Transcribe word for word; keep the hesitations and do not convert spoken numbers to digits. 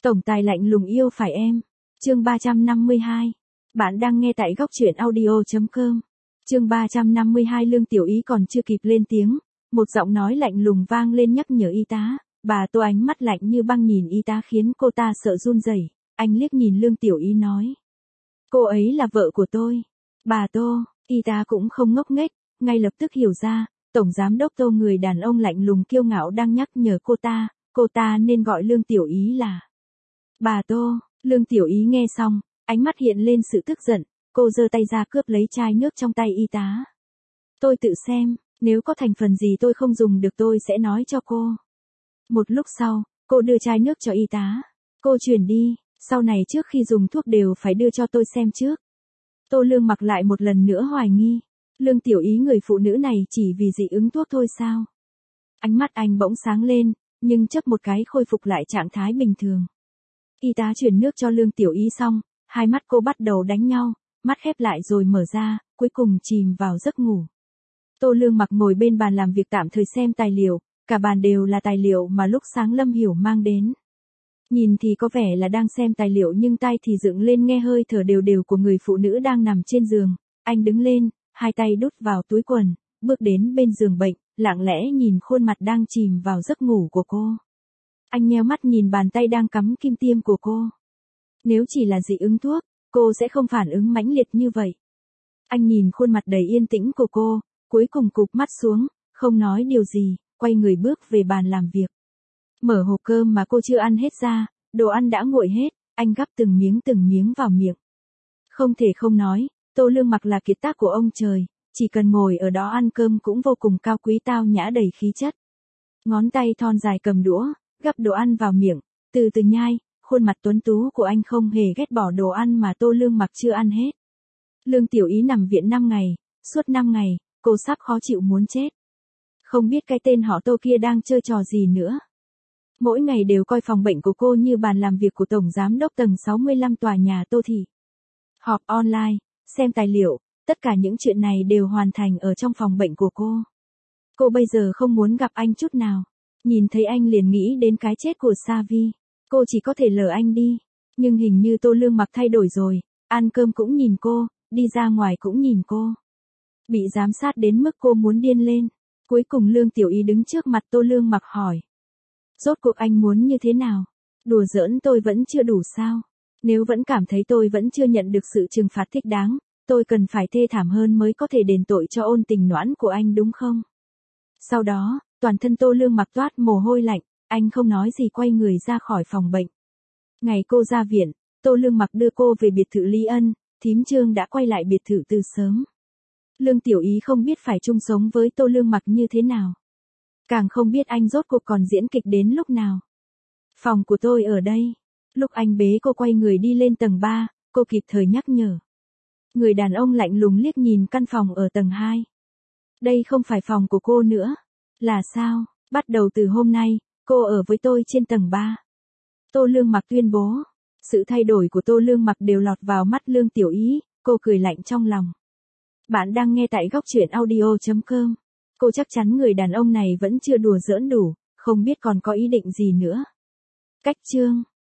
Tổng tài lạnh lùng yêu phải em. Chương ba trăm năm mươi hai. Bạn đang nghe tại góc truyện audio chấm com. Chương ba trăm năm mươi hai. Lương Tiểu Ý còn chưa kịp lên tiếng, một giọng nói lạnh lùng vang lên nhắc nhở y tá. Bà Tô ánh mắt lạnh như băng nhìn y tá khiến cô ta sợ run rẩy. Anh liếc nhìn Lương Tiểu Ý nói: "Cô ấy là vợ của tôi." Bà Tô, y tá cũng không ngốc nghếch, ngay lập tức hiểu ra, Tổng Giám đốc Tô, người đàn ông lạnh lùng kiêu ngạo đang nhắc nhở cô ta, cô ta nên gọi Lương Tiểu Ý là bà Tô. Lương Tiểu Ý nghe xong, ánh mắt hiện lên sự tức giận, cô giơ tay ra cướp lấy chai nước trong tay y tá. "Tôi tự xem, nếu có thành phần gì tôi không dùng được tôi sẽ nói cho cô." Một lúc sau, cô đưa chai nước cho y tá. "Cô chuyển đi, sau này trước khi dùng thuốc đều phải đưa cho tôi xem trước." Tô Lương Mặc lại một lần nữa hoài nghi. Lương Tiểu Ý người phụ nữ này chỉ vì dị ứng thuốc thôi sao? Ánh mắt anh bỗng sáng lên, nhưng chớp một cái khôi phục lại trạng thái bình thường. Y tá chuyển nước cho Lương Tiểu Ý xong, hai mắt cô bắt đầu đánh nhau, mắt khép lại rồi mở ra, cuối cùng chìm vào giấc ngủ. Tô Lương Mặc ngồi bên bàn làm việc tạm thời xem tài liệu, cả bàn đều là tài liệu mà lúc sáng Lâm Hiểu mang đến. Nhìn thì có vẻ là đang xem tài liệu nhưng tai thì dựng lên nghe hơi thở đều đều của người phụ nữ đang nằm trên giường. Anh đứng lên, hai tay đút vào túi quần, bước đến bên giường bệnh, lặng lẽ nhìn khuôn mặt đang chìm vào giấc ngủ của cô. Anh nheo mắt nhìn bàn tay đang cắm kim tiêm của cô. Nếu chỉ là dị ứng thuốc, cô sẽ không phản ứng mãnh liệt như vậy. Anh nhìn khuôn mặt đầy yên tĩnh của cô, cuối cùng cụp mắt xuống, không nói điều gì, quay người bước về bàn làm việc. Mở hộp cơm mà cô chưa ăn hết ra, đồ ăn đã nguội hết, anh gắp từng miếng từng miếng vào miệng. Không thể không nói, Tô Lương Mặc là kiệt tác của ông trời, chỉ cần ngồi ở đó ăn cơm cũng vô cùng cao quý tao nhã đầy khí chất. Ngón tay thon dài cầm đũa, gắp đồ ăn vào miệng, từ từ nhai, khuôn mặt tuấn tú của anh không hề ghét bỏ đồ ăn mà Tô Lương Mặc chưa ăn hết. Lương Tiểu Ý nằm viện năm ngày, suốt năm ngày, cô sắp khó chịu muốn chết. Không biết cái tên họ Tô kia đang chơi trò gì nữa. Mỗi ngày đều coi phòng bệnh của cô như bàn làm việc của Tổng Giám đốc tầng sáu mươi lăm tòa nhà Tô Thị. Họp online, xem tài liệu, tất cả những chuyện này đều hoàn thành ở trong phòng bệnh của cô. Cô bây giờ không muốn gặp anh chút nào. Nhìn thấy anh liền nghĩ đến cái chết của Sa Vi. Cô chỉ có thể lờ anh đi. Nhưng hình như Tô Lương Mặc thay đổi rồi, ăn cơm cũng nhìn cô, đi ra ngoài cũng nhìn cô. Bị giám sát đến mức cô muốn điên lên. Cuối cùng Lương Tiểu Ý đứng trước mặt Tô Lương Mặc hỏi: "Rốt cuộc anh muốn như thế nào? Đùa giỡn tôi vẫn chưa đủ sao? Nếu vẫn cảm thấy tôi vẫn chưa nhận được sự trừng phạt thích đáng, tôi cần phải thê thảm hơn mới có thể đền tội cho ôn tình noãn của anh đúng không?" Sau đó, toàn thân Tô Lương Mặc toát mồ hôi lạnh, anh không nói gì quay người ra khỏi phòng bệnh. Ngày cô ra viện, Tô Lương Mặc đưa cô về biệt thự Lý Ân, thím Trương đã quay lại biệt thự từ sớm. Lương Tiểu Ý không biết phải chung sống với Tô Lương Mặc như thế nào. Càng không biết anh rốt cuộc còn diễn kịch đến lúc nào. "Phòng của tôi ở đây." Lúc anh bế cô quay người đi lên tầng ba, cô kịp thời nhắc nhở. Người đàn ông lạnh lùng liếc nhìn căn phòng ở tầng hai. "Đây không phải phòng của cô nữa." "Là sao? Bắt đầu từ hôm nay, cô ở với tôi trên tầng ba." Tô Lương Mặc tuyên bố. Sự thay đổi của Tô Lương Mặc đều lọt vào mắt Lương Tiểu Ý, cô cười lạnh trong lòng. Bạn đang nghe tại góc truyện audio chấm com. Cô chắc chắn người đàn ông này vẫn chưa đùa giỡn đủ, không biết còn có ý định gì nữa. Cách chương